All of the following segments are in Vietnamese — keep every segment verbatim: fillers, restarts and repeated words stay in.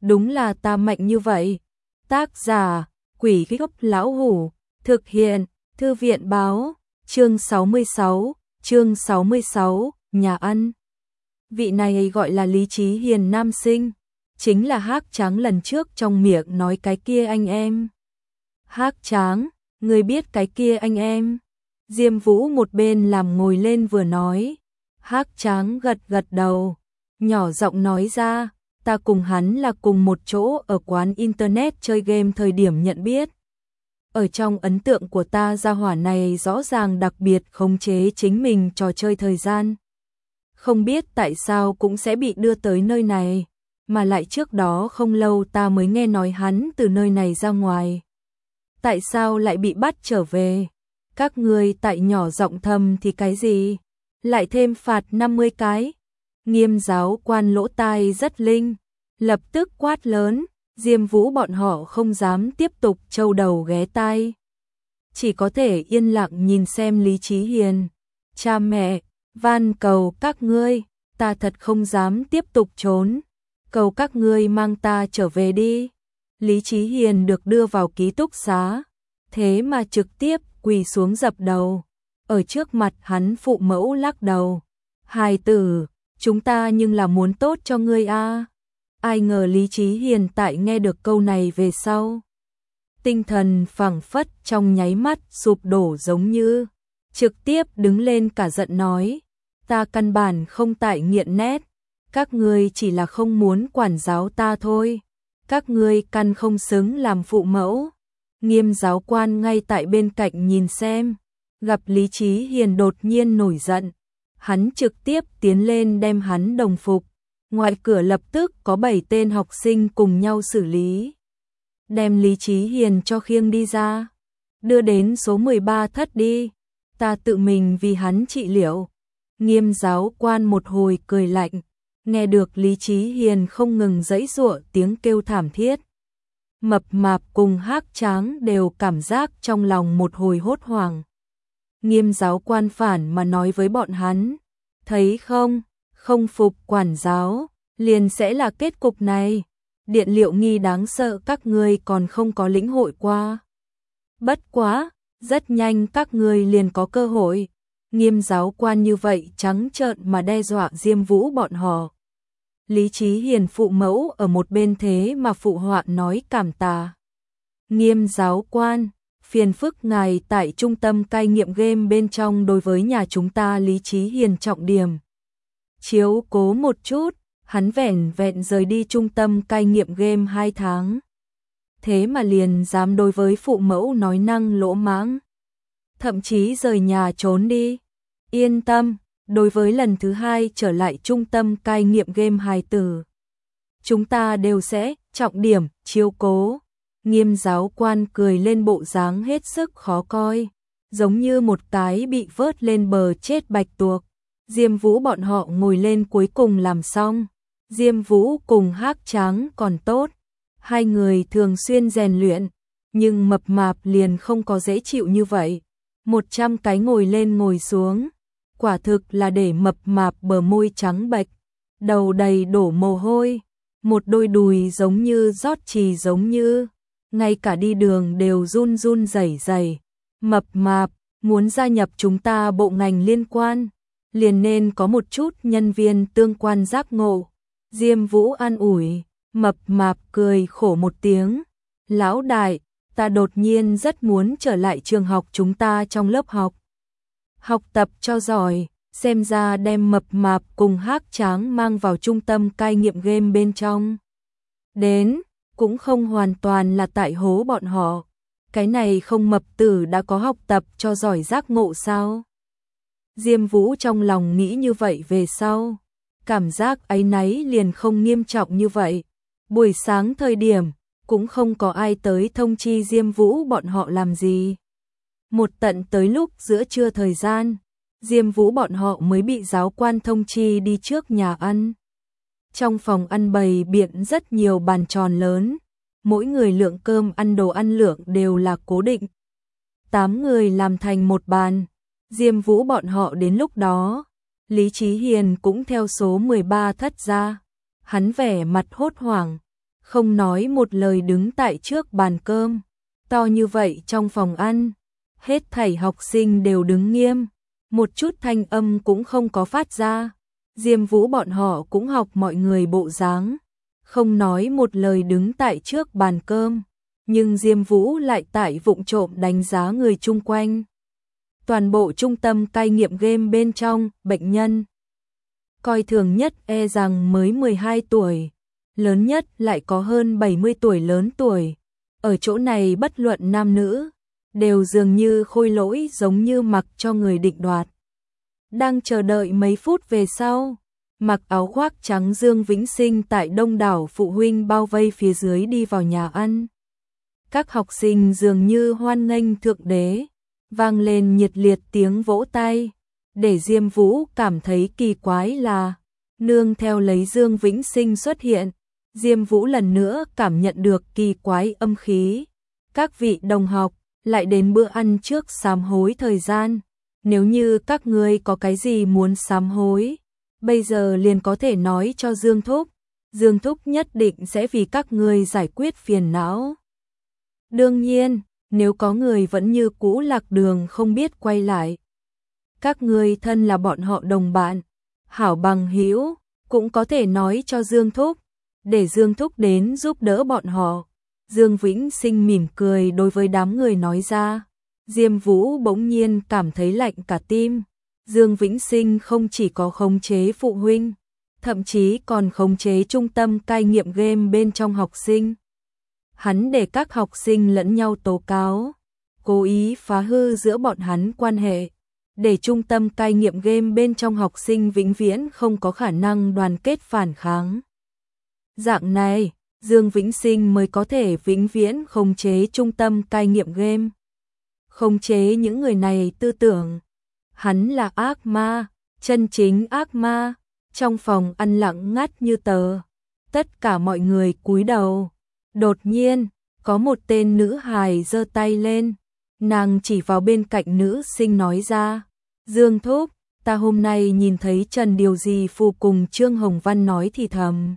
đúng là ta mạnh như vậy. Tác giả, Quỷ Gốc Lão Hủ, thực hiện, Thư viện Báo, chương sáu mươi sáu, chương sáu mươi sáu, nhà ăn. Vị này gọi là Lý Chí Hiền nam sinh, chính là Hắc Tráng lần trước trong miệng nói cái kia anh em. Hắc Tráng, người biết cái kia anh em? Diêm Vũ một bên làm ngồi lên vừa nói. Hắc Tráng gật gật đầu, nhỏ giọng nói ra, ta cùng hắn là cùng một chỗ ở quán internet chơi game thời điểm nhận biết. Ở trong ấn tượng của ta, gia hỏa này rõ ràng đặc biệt khống chế chính mình trò chơi thời gian. Không biết tại sao cũng sẽ bị đưa tới nơi này, mà lại trước đó không lâu ta mới nghe nói hắn từ nơi này ra ngoài. Tại sao lại bị bắt trở về? Các ngươi tại nhỏ giọng thầm thì cái gì? Lại thêm phạt năm mươi cái. Nghiêm giáo quan lỗ tai rất linh, lập tức quát lớn, Diêm Vũ bọn họ không dám tiếp tục trâu đầu ghé tai. Chỉ có thể yên lặng nhìn xem Lý Chí Hiền. Cha mẹ, van cầu các ngươi, ta thật không dám tiếp tục trốn. Cầu các ngươi mang ta trở về đi. Lý Chí Hiền được đưa vào ký túc xá, thế mà trực tiếp quỳ xuống dập đầu. Ở trước mặt hắn phụ mẫu lắc đầu. Hài tử, chúng ta nhưng là muốn tốt cho ngươi a. Ai ngờ Lý Chí Hiền tại nghe được câu này về sau, tinh thần phảng phất trong nháy mắt sụp đổ, giống như trực tiếp đứng lên cả giận nói, ta căn bản không tại nghiện nét, các ngươi chỉ là không muốn quản giáo ta thôi, các ngươi căn không xứng làm phụ mẫu. Nghiêm giáo quan ngay tại bên cạnh nhìn xem, gặp Lý Chí Hiền đột nhiên nổi giận, hắn trực tiếp tiến lên đem hắn đồng phục. Ngoài cửa lập tức có bảy tên học sinh cùng nhau xử lý. Đem Lý Chí Hiền cho khiêng đi ra, đưa đến số mười ba thất đi, ta tự mình vì hắn trị liệu. Nghiêm giáo quan một hồi cười lạnh, nghe được Lý Chí Hiền không ngừng giãy giụa tiếng kêu thảm thiết. Mập mạp cùng Hắc Tráng đều cảm giác trong lòng một hồi hốt hoảng. Nghiêm giáo quan phản mà nói với bọn hắn, thấy không, không phục quản giáo, liền sẽ là kết cục này. Điện liệu nghi đáng sợ các ngươi còn không có lĩnh hội qua. Bất quá, rất nhanh các ngươi liền có cơ hội. Nghiêm giáo quan như vậy trắng trợn mà đe dọa Diêm Vũ bọn họ. Lý Chí Hiền phụ mẫu ở một bên thế mà phụ họa nói cảm tạ. Nghiêm giáo quan, phiền phức ngài tại trung tâm cai nghiện game bên trong đối với nhà chúng ta Lý Chí Hiền trọng điểm chiếu cố một chút, hắn vẻn vẹn rời đi trung tâm cai nghiện game hai tháng. Thế mà liền dám đối với phụ mẫu nói năng lỗ mãng, thậm chí rời nhà trốn đi. Yên tâm, đối với lần thứ hai trở lại trung tâm cai nghiện game hài tử, chúng ta đều sẽ trọng điểm chiếu cố. Nghiêm giáo quan cười lên bộ dáng hết sức khó coi, giống như một cái bị vớt lên bờ chết bạch tuộc. Diêm Vũ bọn họ ngồi lên cuối cùng làm xong. Diêm Vũ cùng Hắc Tráng còn tốt, hai người thường xuyên rèn luyện, nhưng mập mạp liền không có dễ chịu như vậy. Một trăm cái ngồi lên ngồi xuống, quả thực là để mập mạp bờ môi trắng bệch, đầu đầy đổ mồ hôi, một đôi đùi giống như rót chì giống như, ngay cả đi đường đều run run rẩy rẩy. Mập mạp, muốn gia nhập chúng ta bộ ngành liên quan, liền nên có một chút nhân viên tương quan giác ngộ. Diêm Vũ an ủi, mập mạp cười khổ một tiếng. Lão đại, ta đột nhiên rất muốn trở lại trường học chúng ta trong lớp học. Học tập cho giỏi, xem ra đem mập mạp cùng Hắc Tráng mang vào trung tâm cai nghiện game bên trong. Đến, cũng không hoàn toàn là tại hố bọn họ. Cái này không mập tử đã có học tập cho giỏi giác ngộ sao? Diêm Vũ trong lòng nghĩ như vậy về sau, cảm giác áy náy liền không nghiêm trọng như vậy. Buổi sáng thời điểm, cũng không có ai tới thông chi Diêm Vũ bọn họ làm gì. Một tận tới lúc giữa trưa thời gian, Diêm Vũ bọn họ mới bị giáo quan thông chi đi trước nhà ăn. Trong phòng ăn bày biện rất nhiều bàn tròn lớn, mỗi người lượng cơm ăn đồ ăn lượng đều là cố định. Tám người làm thành một bàn. Diêm Vũ bọn họ đến lúc đó, Lý Chí Hiền cũng theo số mười ba thất ra. Hắn vẻ mặt hốt hoảng, không nói một lời đứng tại trước bàn cơm. To như vậy trong phòng ăn, hết thảy học sinh đều đứng nghiêm, một chút thanh âm cũng không có phát ra. Diêm Vũ bọn họ cũng học mọi người bộ dáng, không nói một lời đứng tại trước bàn cơm, nhưng Diêm Vũ lại tại vụng trộm đánh giá người chung quanh. Toàn bộ trung tâm cai nghiện game bên trong, bệnh nhân coi thường nhất e rằng mới mười hai tuổi, lớn nhất lại có hơn bảy mươi tuổi lớn tuổi. Ở chỗ này bất luận nam nữ, đều dường như khôi lỗi giống như mặc cho người định đoạt. Đang chờ đợi mấy phút về sau, mặc áo khoác trắng Dương Vĩnh Sinh tại đông đảo phụ huynh bao vây phía dưới đi vào nhà ăn. Các học sinh dường như hoan nghênh thượng đế, vang lên nhiệt liệt tiếng vỗ tay. Để Diêm Vũ cảm thấy kỳ quái là, nương theo lấy Dương Vĩnh Sinh xuất hiện, Diêm Vũ lần nữa cảm nhận được kỳ quái âm khí. Các vị đồng học, lại đến bữa ăn trước sám hối thời gian. Nếu như các ngươi có cái gì muốn sám hối, bây giờ liền có thể nói cho Dương Thúc. Dương Thúc nhất định sẽ vì các ngươi giải quyết phiền não. Đương nhiên, nếu có người vẫn như cũ lạc đường không biết quay lại, các ngươi thân là bọn họ đồng bạn, hảo bằng hữu, cũng có thể nói cho Dương Thúc, để Dương Thúc đến giúp đỡ bọn họ. Dương Vĩnh Sinh mỉm cười đối với đám người nói ra. Diêm Vũ bỗng nhiên cảm thấy lạnh cả tim. Dương Vĩnh Sinh không chỉ có khống chế phụ huynh, thậm chí còn khống chế trung tâm cai nghiện game bên trong học sinh. Hắn để các học sinh lẫn nhau tố cáo, cố ý phá hư giữa bọn hắn quan hệ, để trung tâm cai nghiện game bên trong học sinh vĩnh viễn không có khả năng đoàn kết phản kháng. Dạng này, Dương Vĩnh Sinh mới có thể vĩnh viễn khống chế trung tâm cai nghiện game, khống chế những người này tư tưởng. Hắn là ác ma, chân chính ác ma. Trong phòng ăn lặng ngắt như tờ, tất cả mọi người cúi đầu. Đột nhiên, có một tên nữ hài giơ tay lên, nàng chỉ vào bên cạnh nữ sinh nói ra, Dương Thúc, ta hôm nay nhìn thấy Trần Điều Gì Phù cùng Trương Hồng Văn nói thì thầm.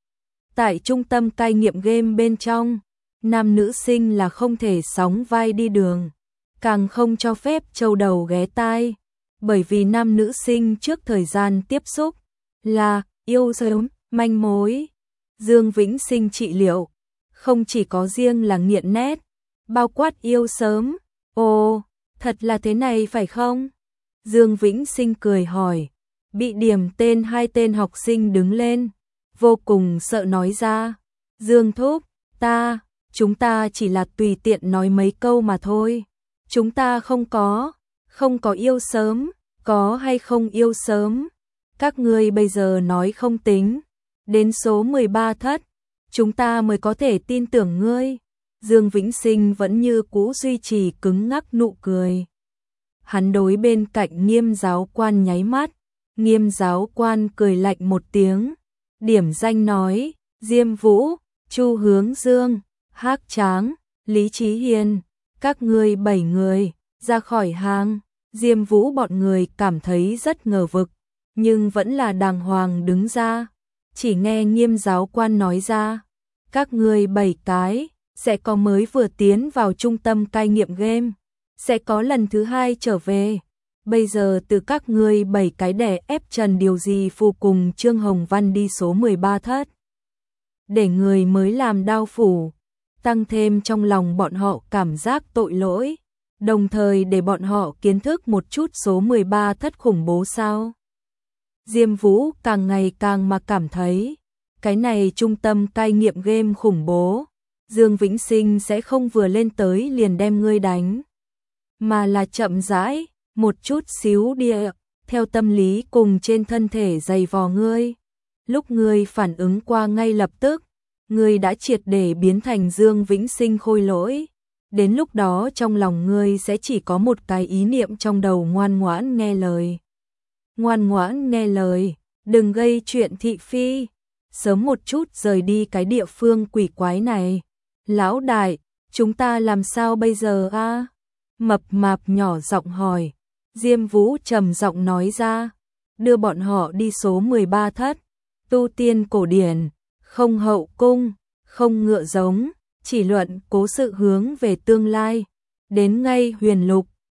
Tại trung tâm cai nghiện game bên trong, nam nữ sinh là không thể sóng vai đi đường, càng không cho phép trâu đầu ghé tai, bởi vì nam nữ sinh trước thời gian tiếp xúc là yêu sớm, manh mối. Dương Vĩnh Sinh trị liệu, không chỉ có riêng là nghiện nét, bao quát yêu sớm. Ồ, thật là thế này phải không? Dương Vĩnh Sinh cười hỏi. Bị điểm tên hai tên học sinh đứng lên, vô cùng sợ nói ra. Dương Thúc, ta, chúng ta chỉ là tùy tiện nói mấy câu mà thôi. Chúng ta không có, không có yêu sớm, có hay không yêu sớm. Các ngươi bây giờ nói không tính, đến số mười ba thất, chúng ta mới có thể tin tưởng ngươi. Dương Vĩnh Sinh vẫn như cũ duy trì cứng ngắc nụ cười. Hắn đối bên cạnh Nghiêm giáo quan nháy mắt, Nghiêm giáo quan cười lạnh một tiếng, điểm danh nói, Diêm Vũ, Chu Hướng Dương, Hắc Tráng, Lý Chí Hiền, các ngươi bảy người, ra khỏi hàng. Diêm Vũ bọn người cảm thấy rất ngờ vực, nhưng vẫn là đàng hoàng đứng ra. Chỉ nghe Nghiêm giáo quan nói ra, các ngươi bảy cái, sẽ có mới vừa tiến vào trung tâm cai nghiện game, sẽ có lần thứ hai trở về. Bây giờ từ các ngươi bảy cái đè ép Trần Điều Gì Phù cùng Trương Hồng Văn đi số mười ba thất. Để người mới làm đao phủ, tăng thêm trong lòng bọn họ cảm giác tội lỗi, đồng thời để bọn họ kiến thức một chút số mười ba thất khủng bố sao. Diêm Vũ càng ngày càng mà cảm thấy, cái này trung tâm cai nghiện game khủng bố, Dương Vĩnh Sinh sẽ không vừa lên tới liền đem ngươi đánh, mà là chậm rãi, một chút xíu địa, theo tâm lý cùng trên thân thể dày vò ngươi. Lúc ngươi phản ứng qua ngay lập tức, ngươi đã triệt để biến thành Dương Vĩnh Sinh khôi lỗi. Đến lúc đó trong lòng ngươi sẽ chỉ có một cái ý niệm trong đầu, ngoan ngoãn nghe lời. Ngoan ngoãn nghe lời, đừng gây chuyện thị phi, sớm một chút rời đi cái địa phương quỷ quái này. Lão đại, chúng ta làm sao bây giờ a? Mập mạp nhỏ giọng hỏi. Diêm Vũ trầm giọng nói ra, đưa bọn họ đi số mười ba thất, tu tiên cổ điển, không hậu cung, không ngựa giống, chỉ luận cố sự hướng về tương lai. Đến ngay Huyền Lục,